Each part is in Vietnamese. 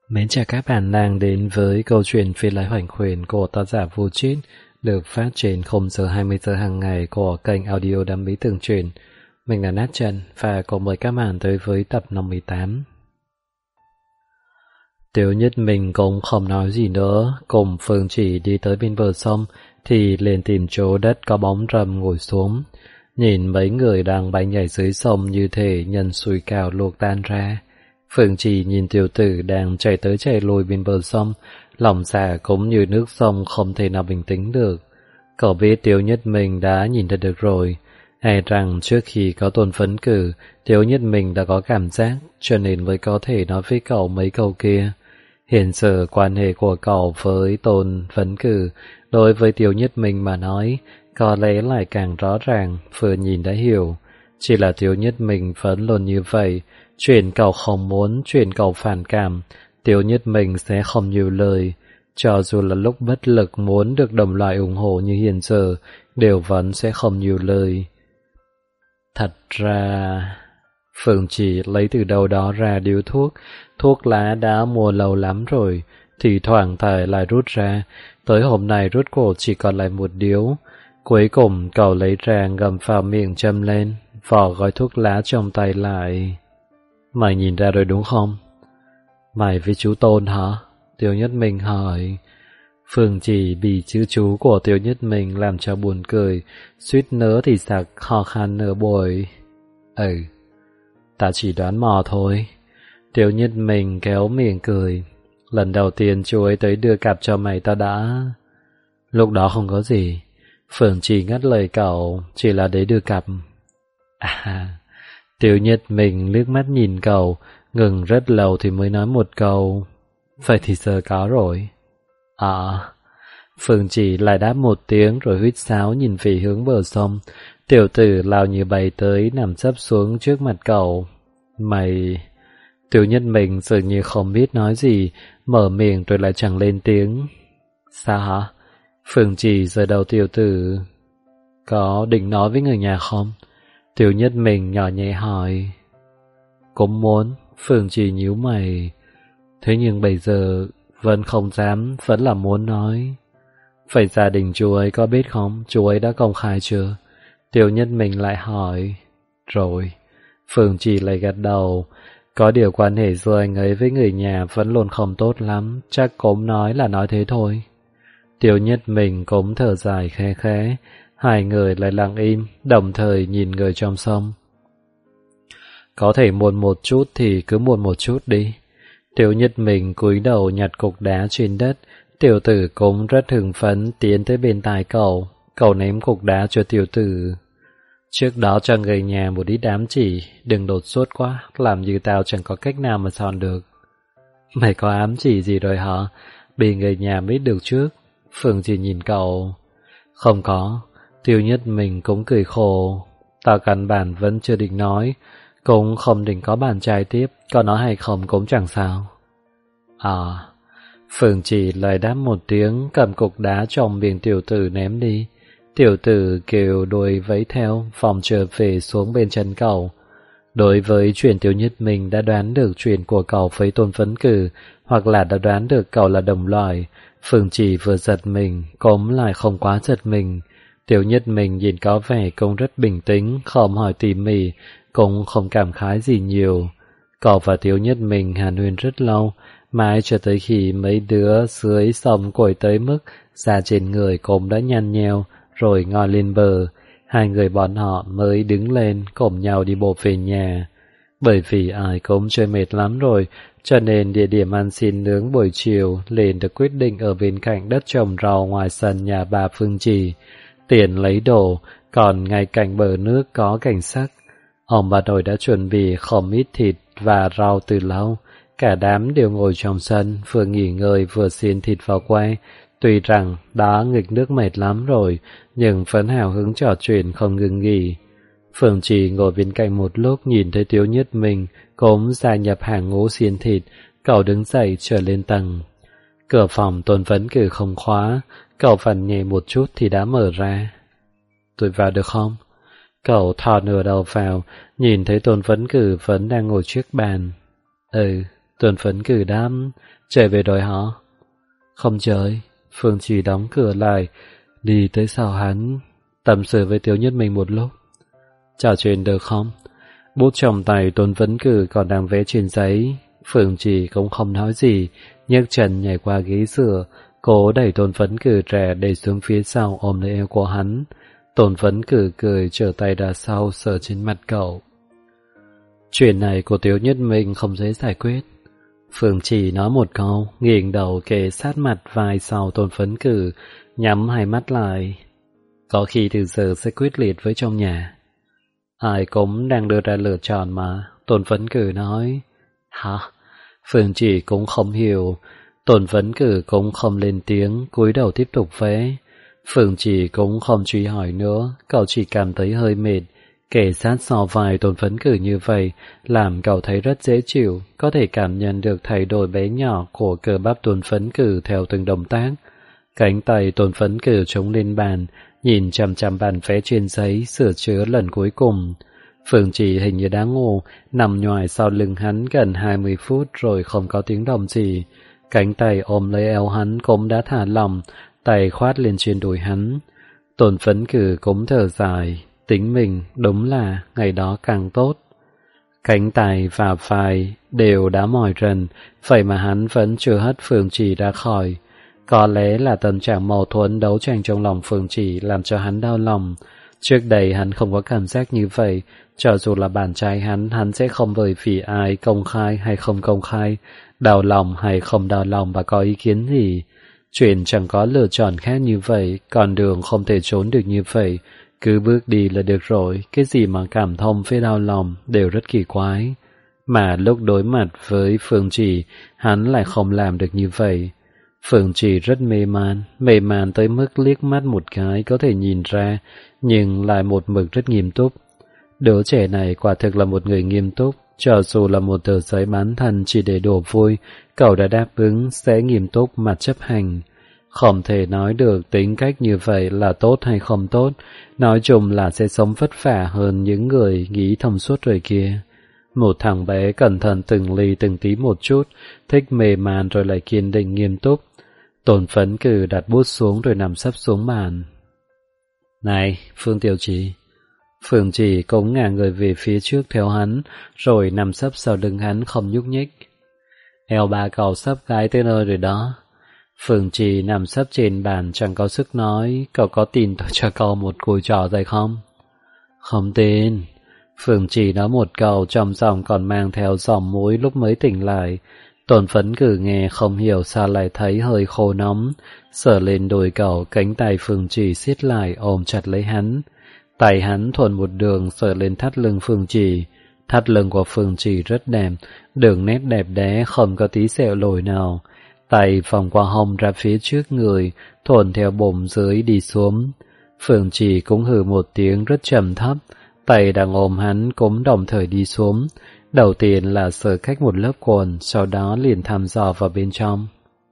Mến chào các bạn đang đến với câu chuyện Phi Lái Hoành Khuyển của tác giả Vô Chít, được phát trên 0 giờ 20 giờ hàng ngày của kênh audio Đam Mỹ Tường Truyện. Mình là Nát Trần và cùng mời các bạn tới với tập 58. Tiểu Nhất mình cũng không nói gì nữa, cùng Phương Chỉ đi tới bên bờ sông thì liền tìm chỗ đất có bóng râm ngồi xuống. Nhìn mấy người đang bay nhảy dưới sông như thể nhân sùi cào luộc tan ra. Phương Chỉ nhìn tiểu tử đang chạy tới chạy lui bên bờ sông, lòng dạ cũng như nước sông không thể nào bình tĩnh được. Cậu biết Tiểu Nhất mình đã nhìn ra được rồi, e rằng trước khi có Tôn Phấn Cử, Tiểu Nhất mình đã có cảm giác, cho nên mới có thể nói với cậu mấy câu kia. Hiện giờ quan hệ của cậu với Tôn Phấn Cử đối với Tiểu Nhất mình mà nói, có lẽ lại càng rõ ràng, vừa nhìn đã hiểu. Chỉ là Tiểu Nhất mình vẫn luôn như vậy, chuyện cậu không muốn, chuyện cậu phản cảm, Tiểu Nhất mình sẽ không nhiều lời. Cho dù là lúc bất lực muốn được đồng loại ủng hộ như hiện giờ, đều vẫn sẽ không nhiều lời. Thật ra... Phương Chỉ lấy từ đâu đó ra điếu thuốc, thuốc lá đã mua lâu lắm rồi, thì thoảng thải lại rút ra, tới hôm nay rút cổ chỉ còn lại một điếu. Cuối cùng cậu lấy ra ngậm vào miệng châm lên, vỏ gói thuốc lá trong tay lại. Mày nhìn ra rồi đúng không? Mày với chú Tôn hả? Tiểu Nhất mình hỏi. Phương Chỉ bị chữ chú của Tiểu Nhất mình làm cho buồn cười, suýt nữa thì sặc ho khan nửa buổi. Ta chỉ đoán mò thôi. Tiểu Nhất mình kéo miệng cười. Lần đầu tiên chú ấy tới đưa cặp cho mày ta đã... Lúc đó không có gì. Phương Chỉ ngắt lời cậu, chỉ là để đưa cặp. Tiểu Nhất mình liếc mắt nhìn cậu, ngừng rất lâu thì mới nói một câu. Vậy thì giờ có rồi. Phương Chỉ lại đáp một tiếng rồi huýt sáo nhìn về hướng bờ sông. Tiểu tử lao như bay tới nằm sấp xuống trước mặt cậu. Mày... Tiểu Nhất mình dường như không biết nói gì, mở miệng rồi lại chẳng lên tiếng. Sao hả? Phương Chỉ giơ đầu tiểu tử. Có định nói với người nhà không? Tiểu Nhất mình nhỏ nhẹ hỏi. Cũng muốn. Phương Chỉ nhíu mày. Thế nhưng bây giờ vẫn không dám, vẫn là muốn nói. Vậy gia đình chú ấy có biết không? Chú ấy đã công khai chưa? Tiểu Nhất mình lại hỏi. Rồi. Phương Chỉ lại gật đầu. Có điều quan hệ giữa anh ấy với người nhà vẫn luôn không tốt lắm, chắc cũng nói là nói thế thôi. Tiểu Nhất mình cũng thở dài khẽ khẽ. Hai người lại lặng im, đồng thời nhìn người trong sông. Có thể muộn một chút thì cứ muộn một chút đi. Tiểu Nhất mình cúi đầu nhặt cục đá trên đất. Tiểu tử cũng rất hưng phấn tiến tới bên tai cậu. Cậu ném cục đá cho tiểu tử. Trước đó cho người nhà một ít ám chỉ, đừng đột sốt quá, làm như tao chẳng có cách nào mà soạn được. Mày có ám chỉ gì rồi hả? Bị người nhà biết được trước. Phương chỉ nhìn cậu. Không có. Tiểu Nhất mình cũng cười khổ. Tao căn bản vẫn chưa định nói, cũng không định có bạn trai tiếp, có nói hay không cũng chẳng sao. Phương chỉ lại đáp một tiếng, cầm cục đá trong miệng tiểu tử ném đi. Tiểu tử kêu đuôi vẫy theo, vòng trở về xuống bên chân cậu. Đối với chuyện Tiểu Nhất mình đã đoán được chuyện của cậu với Tôn Phấn Cử, hoặc là đã đoán được cậu là đồng loại, Phương Chỉ vừa giật mình, cũng lại không quá giật mình. Tiểu Nhất mình nhìn có vẻ cũng rất bình tĩnh, không hỏi tỉ mỉ, cũng không cảm khái gì nhiều. Cậu và Tiểu Nhất mình hàn huyên rất lâu, mãi cho tới khi mấy đứa dưới sông cổi tới mức da trên người cũng đã nhăn nheo, rồi ngồi lên bờ. Hai người bọn họ mới đứng lên cùng nhau đi bộ về nhà. Bởi vì ai cũng chơi mệt lắm rồi, cho nên địa điểm ăn xin nướng buổi chiều liền được quyết định ở bên cạnh đất trồng rau ngoài sân nhà bà Phương Chỉ. Tiền lấy đồ, còn ngay cạnh bờ nước có cảnh sắc. Ông bà nội đã chuẩn bị không ít thịt và rau từ lâu. Cả đám đều ngồi trong sân, vừa nghỉ ngơi vừa xiên thịt vào que. Tuy rằng đã nghịch nước mệt lắm rồi, nhưng vẫn hào hứng trò chuyện không ngừng nghỉ. Phương Chỉ ngồi bên cạnh một lúc nhìn thấy Tiểu Nhất mình cũng gia nhập hàng ngũ xiên thịt, cậu đứng dậy trở lên tầng. Cửa phòng Tôn Phấn Cử không khóa, cậu vặn nhẹ một chút thì đã mở ra. Tôi vào được không? Cậu thò nửa đầu vào, nhìn thấy Tôn Phấn Cử vẫn đang ngồi trước bàn. Tôn Phấn Cử đáp, chạy về rồi hả? Không chơi. Phương Trì đóng cửa lại, đi tới sau hắn, tâm sự với Tiếu Nhất Minh một lúc. Trò chuyện được không? Bút trong tay Tôn Phấn Cử còn đang vẽ trên giấy. Phương Trì cũng không nói gì, nhấc chân nhảy qua ghế dựa, cố đẩy Tôn Phấn Cử trẻ để xuống phía sau ôm lấy eo của hắn. Tôn Phấn Cử cười trở tay ra sau sờ trên mặt cậu. Chuyện này của Tiếu Nhất Minh không dễ giải quyết. Phương Trì nói một câu, nghiêng đầu kề sát mặt vai sau Tôn Phấn Cử, nhắm hai mắt lại. Có khi từ giờ sẽ quyết liệt với trong nhà. Ai cũng đang đưa ra lựa chọn mà, Tôn Phấn Cử nói. Hả? Phương Trì cũng không hiểu. Tôn Phấn Cử cũng không lên tiếng, cúi đầu tiếp tục vẽ. Phương Trì cũng không truy hỏi nữa, cậu chỉ cảm thấy hơi mệt. Kể sát so vai Tôn Phấn Cử như vậy, làm cậu thấy rất dễ chịu, có thể cảm nhận được thay đổi bé nhỏ của cơ bắp Tôn Phấn Cử theo từng động tác. Cánh tay Tôn Phấn Cử chống lên bàn, nhìn chằm chằm bản vẽ trên giấy, sửa chữa lần cuối cùng. Phương Trì hình như đã ngủ, nằm nhoài sau lưng hắn gần 20 phút rồi không có tiếng động gì. Cánh tay ôm lấy eo hắn cũng đã thả lỏng, tay khoát lên trên đùi hắn. Tôn Phấn Cử cũng thở dài, tính mình đúng là ngày đó càng tốt. Cánh tay và vai đều đã mỏi rần, vậy mà hắn vẫn chưa hất Phương Trì ra khỏi. Có lẽ là tâm trạng mâu thuẫn đấu tranh trong lòng Phương Trì làm cho hắn đau lòng. Trước đây hắn không có cảm giác như vậy, cho dù là bạn trai hắn sẽ không bởi vì ai công khai hay không công khai, đau lòng hay không đau lòng và có ý kiến gì. Chuyện chẳng có lựa chọn khác như vậy, con đường không thể trốn được như vậy. Cứ bước đi là được rồi, cái gì mà cảm thông với đau lòng đều rất kỳ quái. Mà lúc đối mặt với Phương Trì, hắn lại không làm được như vậy. Phương Trì rất mê man tới mức liếc mắt một cái có thể nhìn ra, nhưng lại một mực rất nghiêm túc. Đứa trẻ này quả thực là một người nghiêm túc, cho dù là một tờ giấy bán thân chỉ để đùa vui, cậu đã đáp ứng sẽ nghiêm túc mà chấp hành. Không thể nói được tính cách như vậy là tốt hay không tốt, nói chung là sẽ sống vất vả hơn những người nghĩ thông suốt rồi kia. Một thằng bé cẩn thận từng ly từng tí một chút, thích mềm màn rồi lại kiên định nghiêm túc. Tôn Phấn Cử đặt bút xuống rồi nằm sấp xuống bàn. Này, Phương Tiểu Trì. Phương Trì cũng ngả người về phía trước theo hắn, rồi nằm sấp sau lưng hắn không nhúc nhích. Eo bà cậu sắp gái tới nơi rồi đó. Phương Trì nằm sấp trên bàn chẳng có sức nói, cậu có tin tôi cho cậu một cùi trò rồi không? Không tin. Phương Trì nói một câu trong giọng còn mang theo giọng mũi lúc mới tỉnh lại. Tôn Phấn Cử nghe không hiểu sao lại thấy hơi khô nóng, sờ lên đùi cậu, cánh tay Phương Trì siết lại ôm chặt lấy hắn. Tay hắn thuần một đường sờ lên thắt lưng Phương Trì. Thắt lưng của Phương Trì rất đẹp, đường nét đẹp đẽ không có tí sẹo lồi nào. Tay vòng qua hông ra phía trước người, thuần theo bụng dưới đi xuống. Phương Trì cũng hừ một tiếng rất trầm thấp, tay đang ôm hắn cũng đồng thời đi xuống. Đầu tiên là sờ cách một lớp quần, sau đó liền thăm dò vào bên trong.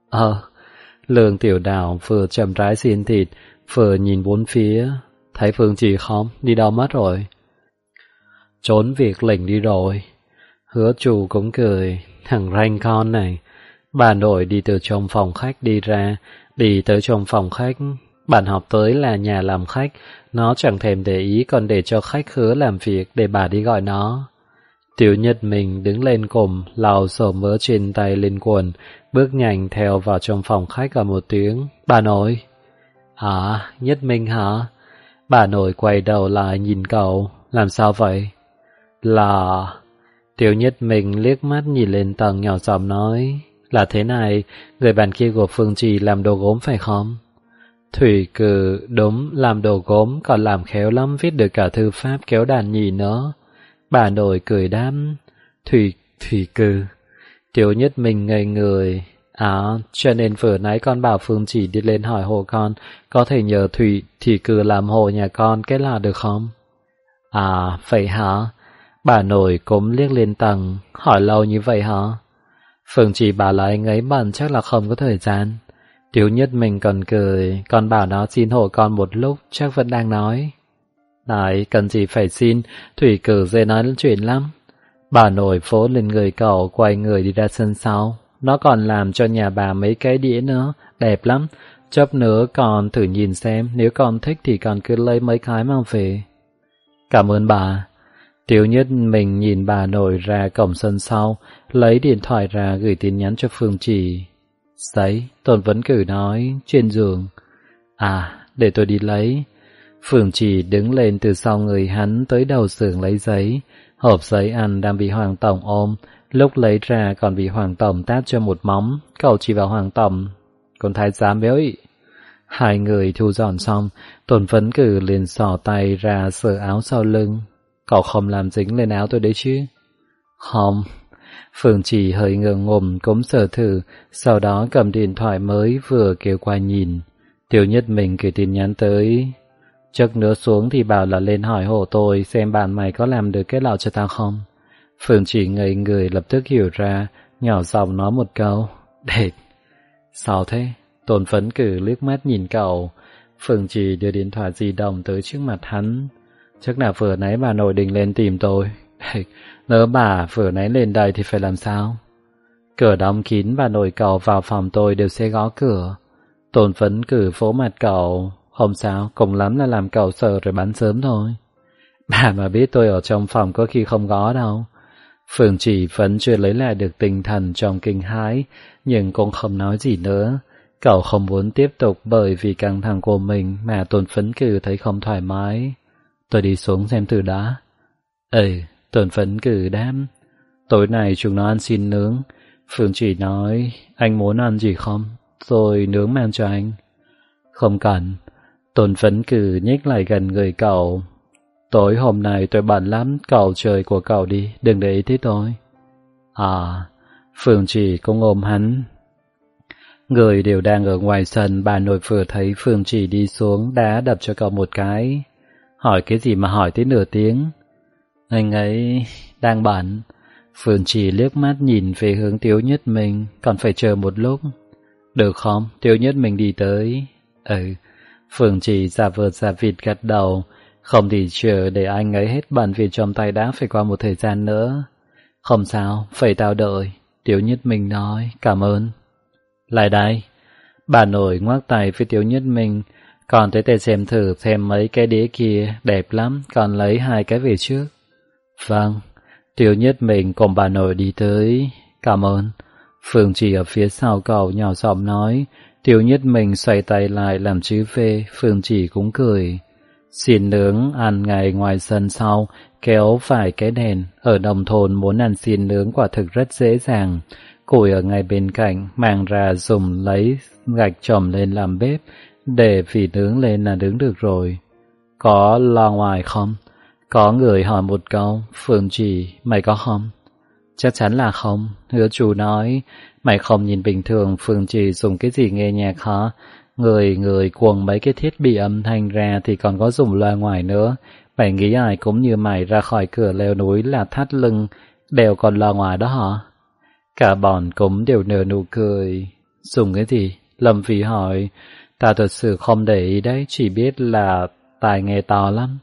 Lương Tiểu Đào vừa chậm rãi xiên thịt, vừa nhìn bốn phía. Thấy Phương Trì không? Đi đâu mất rồi? Trốn việc lỉnh đi rồi. Hứa Chủ cũng cười. Thằng ranh con này. Bà nội đi từ trong phòng khách đi ra, đi tới trong phòng khách. Bạn học tới là nhà làm khách, nó chẳng thèm để ý còn để cho khách khứa làm việc để bà đi gọi nó. Tiểu Nhất Minh đứng lên cùng, lau sổ mỡ trên tay lên quần, bước nhanh theo vào trong phòng khách gọi một tiếng. Bà nội. Nhất Minh hả? Bà nội quay đầu lại nhìn cậu. Làm sao vậy? Là... Tiểu Nhất Minh liếc mắt nhìn lên tầng nhỏ giọng nói. Là thế này, người bạn kia của Phương Trì làm đồ gốm phải không? Thủy Cử đúng làm đồ gốm, còn làm khéo lắm, viết được cả thư pháp kéo đàn nhị nữa. Bà nội cười đáp. Thủy Cử. Tiểu Nhất Minh ngây người. Cho nên vừa nãy con bảo Phương Trì đi lên hỏi hộ con, có thể nhờ Thủy Cử làm hộ nhà con cái là được không? Vậy hả? Bà nội cũng liếc lên tầng, hỏi lâu như vậy hả? Phương Trì bảo là anh ấy bận chắc là không có thời gian. Tiểu Nhất Minh còn cười, con bảo nó xin hộ con một lúc, chắc vẫn đang nói. Này, cần gì phải xin, Thủy Cử dễ nói chuyện lắm. Bà nội phố lên người cậu, quay người đi ra sân sau. Nó còn làm cho nhà bà mấy cái đĩa nữa, đẹp lắm. Chốc nữa con thử nhìn xem, nếu con thích thì con cứ lấy mấy cái mang về. Cảm ơn bà. Tiểu Nhất mình nhìn bà nội ra cổng sân sau, lấy điện thoại ra gửi tin nhắn cho Phương Trì. Giấy, Tôn Vấn Cử nói, trên giường. À, để tôi đi lấy. Phương Trì đứng lên từ sau người hắn tới đầu giường lấy giấy. Hộp giấy ăn đang bị Hoàng Tổng ôm, lúc lấy ra còn bị Hoàng Tổng tát cho một móng. Cậu chỉ vào Hoàng Tổng. Con thái giám béo ị. Hai người thu dọn xong, Tôn Vấn Cử liền xỏ tay ra sờ áo sau lưng. Cậu không làm dính lên áo tôi đấy chứ? Không. Phương Trì hơi ngượng ngùng cũng sờ thử, sau đó cầm điện thoại mới vừa kêu qua nhìn. Tiểu Nhất mình gửi tin nhắn tới. Chắc nữa xuống thì bảo là lên hỏi hộ tôi xem bạn mày có làm được cái lọ cho tao không. Phương Trì ngây người lập tức hiểu ra, nhỏ giọng nói một câu. Đệt. Sao thế? Tôn Vấn Cử liếc mắt nhìn cậu. Phương Trì đưa điện thoại di động tới trước mặt hắn. Chắc là vừa nãy bà nội định lên tìm tôi. Nếu bà vừa nãy lên đây thì phải làm sao? Cửa đóng kín, bà nội cậu vào phòng tôi đều sẽ gõ cửa. Tôn Vấn Cử vỗ mặt cậu. Không sao, cùng lắm là làm cậu sợ rồi bắn sớm thôi. Bà mà biết tôi ở trong phòng có khi không gõ đâu. Phương Trì vẫn chưa lấy lại được tinh thần trong kinh hãi, nhưng cũng không nói gì nữa. Cậu không muốn tiếp tục bởi vì căng thẳng của mình mà Tôn Vấn Cử thấy không thoải mái. Tôi đi xuống xem thử đã. Tôn Vấn Cử đáp. Tối nay chúng nó ăn xin nướng. Phương Trì nói, anh muốn ăn gì không? Rồi nướng mang cho anh. Không cần. Tôn Vấn Cử nhích lại gần người cậu. Tối hôm nay tôi bận lắm, cậu chơi của cậu đi, đừng để ý tới tôi. À, Phương Trì cũng ôm hắn. Người đều đang ở ngoài sân, bà nội vừa thấy Phương Trì đi xuống đá đập cho cậu một cái. Hỏi cái gì mà hỏi tới nửa tiếng? Anh ấy đang bận. Phương Trì liếc mắt nhìn về hướng Tiếu Nhất mình, còn phải chờ một lúc. Được không? Tiếu Nhất mình đi tới. Phương Trì giả vờ giả vịt gật đầu. Không thì chờ để anh ấy hết bận việc trong tay đã phải qua một thời gian nữa. Không sao, phải tao đợi. Tiếu Nhất mình nói, cảm ơn. Lại đây. Bà nội ngoắc tay với Tiếu Nhất mình. Còn tới tay xem thử xem mấy cái đĩa kia, đẹp lắm, còn lấy 2 cái về trước. Vâng. Tiếu Nhất mình cùng bà nội đi tới. Cảm ơn. Phương Trì ở phía sau cậu nhỏ giọng nói. Tiếu Nhất mình xoay tay lại làm chữ V. Phương Trì cũng cười. Xiên nướng ăn ngay ngoài sân sau, kéo vài cái đèn. Ở nông thôn muốn ăn xiên nướng quả thực rất dễ dàng. Củi ở ngay bên cạnh, mang ra dùng lấy gạch chồng lên làm bếp, để vì nướng lên là nướng được rồi. Có lo ngoài không? Có người hỏi một câu. Phương Trì, mày có không? Chắc chắn là không. Hứa chủ nói, mày không nhìn bình thường Phương Trì dùng cái gì nghe nhạc hả? Người cuồng mấy cái thiết bị âm thanh ra thì còn có dùng loa ngoài nữa. Mày nghĩ ai cũng như mày ra khỏi cửa leo núi là thắt lưng, đều còn loa ngoài đó hả? Cả bọn cũng đều nở nụ cười. Dùng cái gì? Lâm Vy hỏi. Ta thật sự không để ý đấy, chỉ biết là tai nghe to lắm.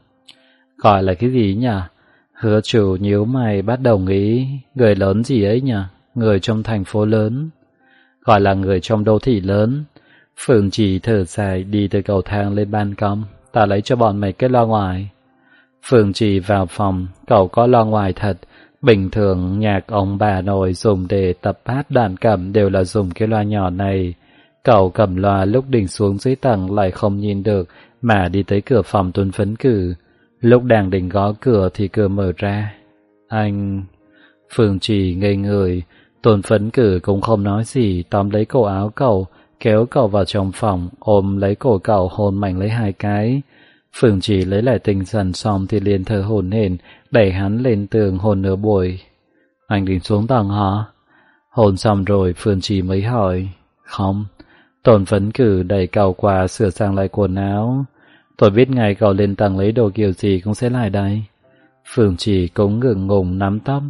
Gọi là cái gì nhỉ? Hứa chủ nhíu mày bắt đầu nghĩ. Người lớn gì ấy nhỉ? Người trong thành phố lớn. Gọi là người trong đô thị lớn. Phương Trì thở dài đi từ cầu thang lên ban công. Ta lấy cho bọn mày cái loa ngoài. Phương Trì vào phòng. Cậu có loa ngoài thật. Bình thường nhạc ông bà nội dùng để tập hát đàn cầm đều là dùng cái loa nhỏ này. Cậu cầm loa lúc định xuống dưới tầng lại không nhìn được mà đi tới cửa phòng Tôn Vấn Cử. Lúc đang định gõ cửa thì cửa mở ra. Anh... Phương Trì ngây người. Tôn Vấn Cử cũng không nói gì, tóm lấy cổ áo cậu, kéo cậu vào trong phòng, ôm lấy cổ cậu hôn mạnh lấy 2 cái. Phương Trì lấy lại tinh thần xong thì liền thở hổn hển, đẩy hắn lên tường hôn nửa buổi. Anh định xuống tầng hả? Hôn xong rồi Phương Trì mới hỏi. Không. Tôn Vấn Cử đẩy cậu qua sửa sang lại quần áo. Tôi biết ngày cậu lên tầng lấy đồ kiểu gì cũng sẽ lại đây. Phương Trì cũng ngượng ngùng nắm tóc.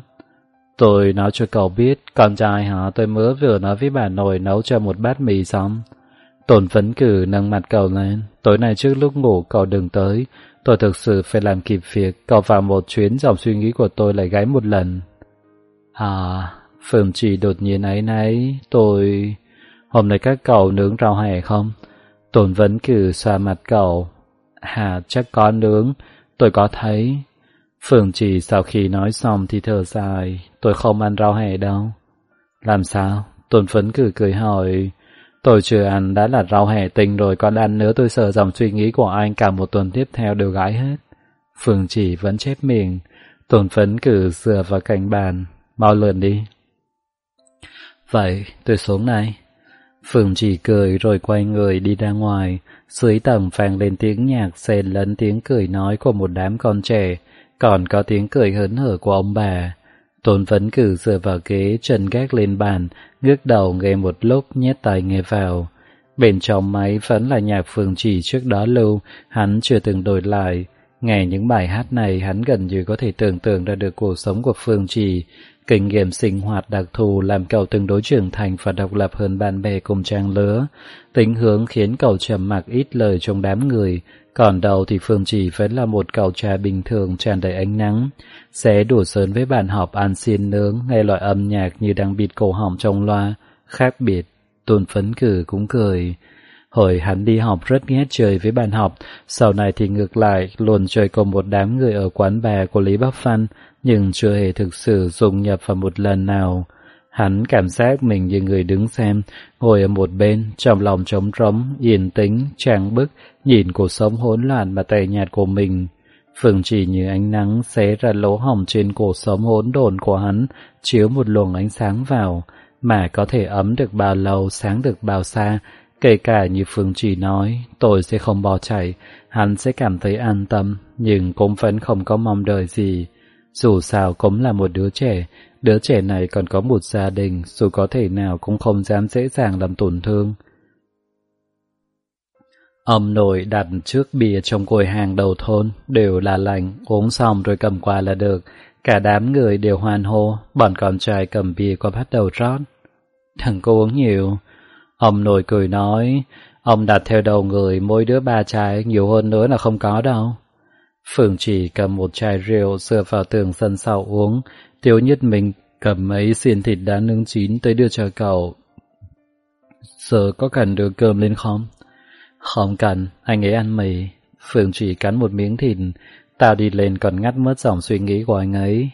Tôi nói cho cậu biết, con trai hả? Tôi mới vừa nói với bà nội nấu cho một bát mì xong. Tôn Vấn Cử nâng mặt cậu lên. Tối nay trước lúc ngủ cậu đừng tới. Tôi thực sự phải làm kịp việc. Cậu vào một chuyến dòng suy nghĩ của tôi lại gáy một lần. Phương Trì đột nhiên áy náy, tôi... Hôm nay các cậu nướng rau hẹ không? Tôn Vấn Cử xoa mặt cậu. Chắc có nướng, tôi có thấy. Phương Trì sau khi nói xong thì thở dài, tôi không ăn rau hẹ đâu. Làm sao? Tôn Vấn Cử cười hỏi. Tôi chưa ăn đã là rau hẹ tinh rồi, còn ăn nữa tôi sợ dòng suy nghĩ của anh cả một tuần tiếp theo đều gãi hết. Phương Trì vẫn chép miệng. Tôn Vấn Cử dựa vào cạnh bàn. Mau lượn đi. Vậy, tôi xuống này. Phương Trì cười rồi quay người đi ra ngoài. Dưới tầng vang lên tiếng nhạc xen lẫn tiếng cười nói của một đám con trẻ, còn có tiếng cười hớn hở của ông bà. Tôn Vấn Cử dựa vào ghế, chân gác lên bàn, ngước đầu nghe một lúc, nhét tai nghe vào. Bên trong máy vẫn là nhạc Phương Trì trước đó lưu, hắn chưa từng đổi lại. Nghe những bài hát này, hắn gần như có thể tưởng tượng ra được cuộc sống của Phương Trì. Kinh nghiệm sinh hoạt đặc thù làm cậu tương đối trưởng thành và độc lập hơn bạn bè cùng trang lứa. Tính hướng khiến cậu trầm mặc ít lời trong đám người, còn đầu thì Phương Trì vẫn là một cậu trai bình thường tràn đầy ánh nắng. Sẽ đùa giỡn với bạn họp ăn xiên nướng, nghe loại âm nhạc như đang bịt cổ họng trong loa. Khác biệt, Tôn Vấn Cử cũng cười. Hồi hắn đi học rất ghét chơi với bạn học, sau này thì ngược lại, luôn chơi cùng một đám người ở quán bar của Lý Bắc Văn, nhưng chưa hề thực sự dung nhập vào một lần nào. Hắn cảm giác mình như người đứng xem, ngồi ở một bên, trong lòng trống rỗng, yên tĩnh, trang bức, nhìn cuộc sống hỗn loạn và tẻ nhạt của mình. Phương Trì như ánh nắng xé ra lỗ hổng trên cuộc sống hỗn độn của hắn, chiếu một luồng ánh sáng vào, mà có thể ấm được bao lâu, sáng được bao xa. Kể cả như Phương Trì nói, tôi sẽ không bỏ chạy, hắn sẽ cảm thấy an tâm, nhưng cũng vẫn không có mong đợi gì. Dù sao cũng là một đứa trẻ này còn có một gia đình, dù có thể nào cũng không dám dễ dàng làm tổn thương. Ông nội đặt trước bia trong quầy hàng đầu thôn, đều là lành, uống xong rồi cầm qua là được. Cả đám người đều hoan hô, bọn con trai cầm bia qua bắt đầu rót. Đừng có uống nhiều. Ông nội cười nói, ông đặt theo đầu người mỗi đứa 3 chai, nhiều hơn nữa là không có đâu. Phương Trì cầm một chai rượu dựa vào tường sân sau uống, Tiêu Nhất mình cầm mấy xiên thịt đã nướng chín tới đưa cho cậu. Giờ có cần đưa cơm lên không? Không cần, anh ấy ăn mì. Phương Trì cắn một miếng thịt, tao đi lên còn ngắt mất dòng suy nghĩ của anh ấy.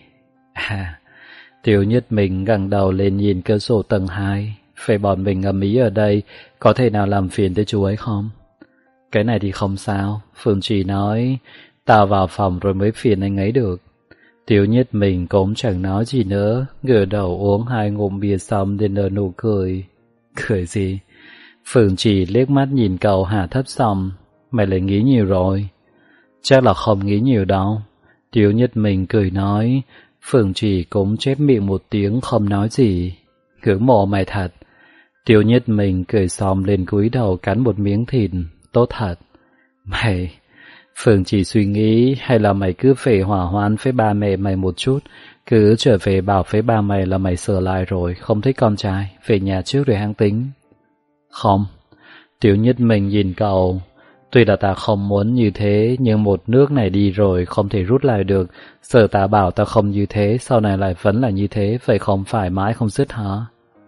Tiêu Nhất mình ngẩng đầu lên nhìn cửa sổ tầng 2. Phải bọn mình ầm ĩ ở đây, có thể nào làm phiền tới chú ấy không? Cái này thì không sao, Phương Trì nói, tao vào phòng rồi mới phiền anh ấy được. Tiêu Nhất mình cũng chẳng nói gì nữa, ngửa đầu uống 2 ngụm bia xong đến nở nụ cười. Cười gì? Phương Trì liếc mắt nhìn cậu hạ thấp xong, mày lại nghĩ nhiều rồi. Chắc là không nghĩ nhiều đâu. Tiêu Nhất mình cười nói, Phương Trì cũng chép miệng một tiếng không nói gì. Ngưỡng mộ mày thật. Tiêu Nhất mình cười xong lên cúi đầu cắn một miếng thịt, tốt thật. Mày... Phương Trì suy nghĩ, hay là mày cứ về hỏa hoãn với ba mẹ mày một chút, cứ trở về bảo với ba mày là mày sửa lại rồi, không thích con trai, về nhà trước rồi hăng tính. Không. Tiêu Nhất mình nhìn cậu. Tuy là ta không muốn như thế, nhưng một nước này đi rồi không thể rút lại được. Giờ ta bảo ta không như thế, sau này lại vẫn là như thế, vậy không phải mãi không dứt hả?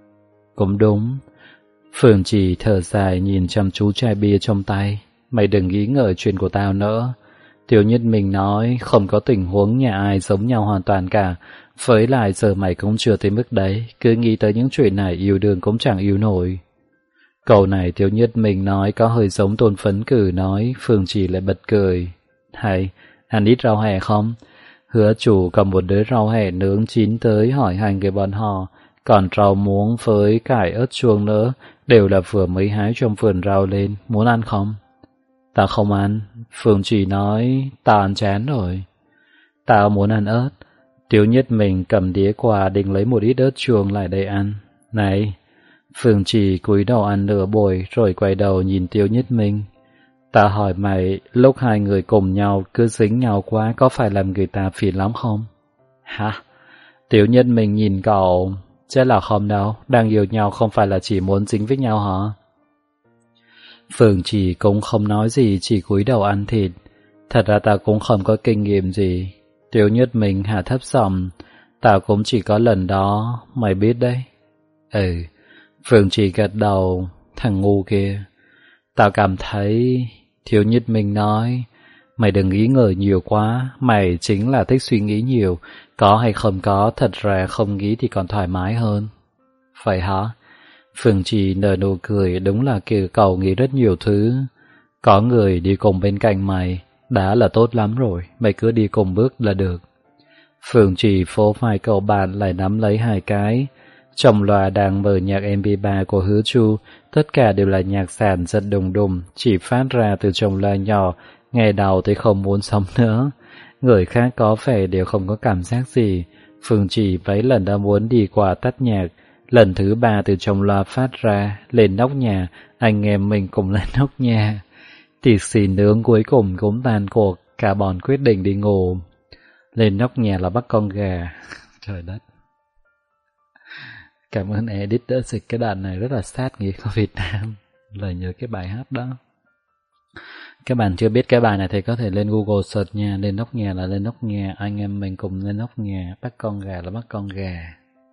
Cũng đúng. Phương Trì thở dài nhìn chăm chú chai bia trong tay. Mày đừng nghĩ ngợi chuyện của tao nữa. Tiêu Nhất mình nói, không có tình huống nhà ai giống nhau hoàn toàn cả. Với lại giờ mày cũng chưa tới mức đấy, cứ nghĩ tới những chuyện này yêu đương cũng chẳng yêu nổi. Câu này Tiêu Nhất mình nói có hơi giống Tôn Vấn Cử nói, Phương Trì lại bật cười. Hay, ăn ít rau hẹ không? Hứa chủ cầm một đứa rau hẹ nướng chín tới hỏi hai người bọn họ, còn rau muống với cải ớt chuông nữa, đều là vừa mới hái trong vườn rau lên, muốn ăn không? Tao không ăn, Phương Trì nói, tao ăn chán rồi. Tao muốn ăn ớt. Tiêu Nhất mình cầm đĩa quà định lấy một ít ớt chuông lại đây ăn. Này, Phương Trì cúi đầu ăn nửa bồi rồi quay đầu nhìn Tiêu Nhất mình. Tao hỏi mày, lúc hai người cùng nhau cứ dính nhau quá có phải làm người ta phiền lắm không? Hả? Tiêu Nhất mình nhìn cậu, chắc là không đâu, đang yêu nhau không phải là chỉ muốn dính với nhau hả? Phương Trì cũng không nói gì, chỉ cúi đầu ăn thịt. Thật ra ta cũng không có kinh nghiệm gì. Tiêu Nhất mình hạ thấp giọng, Tao cũng chỉ có lần đó, mày biết đấy. Ừ, Phương Trì gật đầu, thằng ngu kia. Tao cảm thấy, Thiếu Nhất Minh nói, mày đừng nghĩ ngợi nhiều quá, mày chính là thích suy nghĩ nhiều, có hay không có, thật ra không nghĩ thì còn thoải mái hơn. Vậy hả? Phương Trì nở nụ cười, đúng là kiểu cậu nghĩ rất nhiều thứ. Có người đi cùng bên cạnh mày, đã là tốt lắm rồi, mày cứ đi cùng bước là được. Phương Trì phố vai cậu bạn lại nắm lấy hai cái. Trong loa đang mở nhạc MP3 của Hứa Chu, tất cả đều là nhạc sàn giật đùng đùng, chỉ phát ra từ trong loa nhỏ, nghe đầu thì không muốn sống nữa. Người khác có vẻ đều không có cảm giác gì. Phương Trì mấy lần đã muốn đi qua tắt nhạc, lần thứ 3 từ trong loa phát ra, lên nóc nhà, anh em mình cùng lên nóc nhà. Tiệc xì nướng cuối cùng cũng tan cuộc, cả bọn quyết định đi ngủ. Lên nóc nhà là bắt con gà. Trời đất. Cảm ơn edit đã dịch cái đoạn này rất là sát nghĩa của Việt Nam. Lời nhớ cái bài hát đó. Các bạn chưa biết cái bài này thì có thể lên Google search nha. Lên nóc nhà là lên nóc nhà, anh em mình cùng lên nóc nhà, bắt con gà là bắt con gà.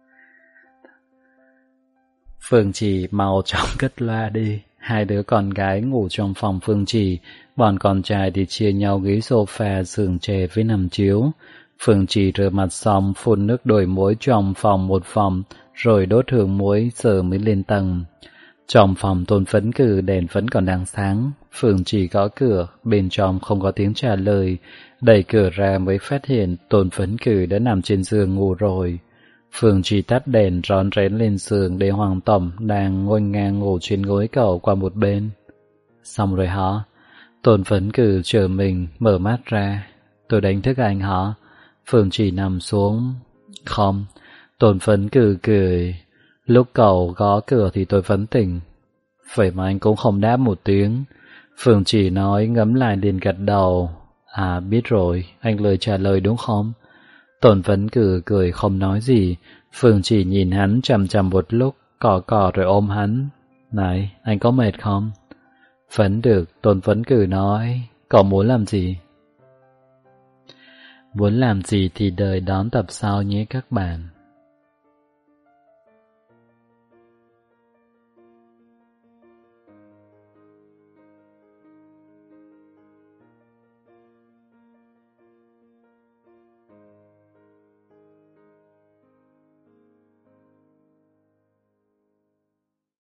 Phương Trì mau chóng cất loa đi. Hai đứa con gái ngủ trong phòng Phương Trì, bọn con trai thì chia nhau ghế sofa, giường chè với nằm chiếu. Phương Trì rửa mặt xong, phun nước đổi muối trong phòng một phòng, rồi đốt hương muối giờ mới lên tầng. Trong phòng Tôn Phấn Cử đèn vẫn còn đang sáng. Phương Trì gõ cửa, bên trong không có tiếng trả lời. Đẩy cửa ra mới phát hiện Tôn Phấn Cử đã nằm trên giường ngủ rồi. Phương Trì tắt đèn rón rén lên giường để Hoàng Tổng đang ngồi ngang ngủ trên gối cậu qua một bên. Xong rồi hả? Tôn Phấn Cử chờ mình mở mắt ra. Tôi đánh thức anh hả? Phương Trì nằm xuống. Không. Tôn Phấn Cử cười. Lúc cậu gõ cửa thì tôi vẫn tỉnh. Vậy mà anh cũng không đáp một tiếng. Phương Trì nói ngấm lại liền gật đầu. À biết rồi, anh lời trả lời đúng không? Tôn Phấn Cử cười không nói gì. Phương Trì nhìn hắn chằm chằm một lúc, cò rồi ôm hắn. Này, anh có mệt không? Vẫn được, Tôn Phấn Cử nói. Cậu muốn làm gì? Muốn làm gì thì đợi đón tập sau nhé các bạn.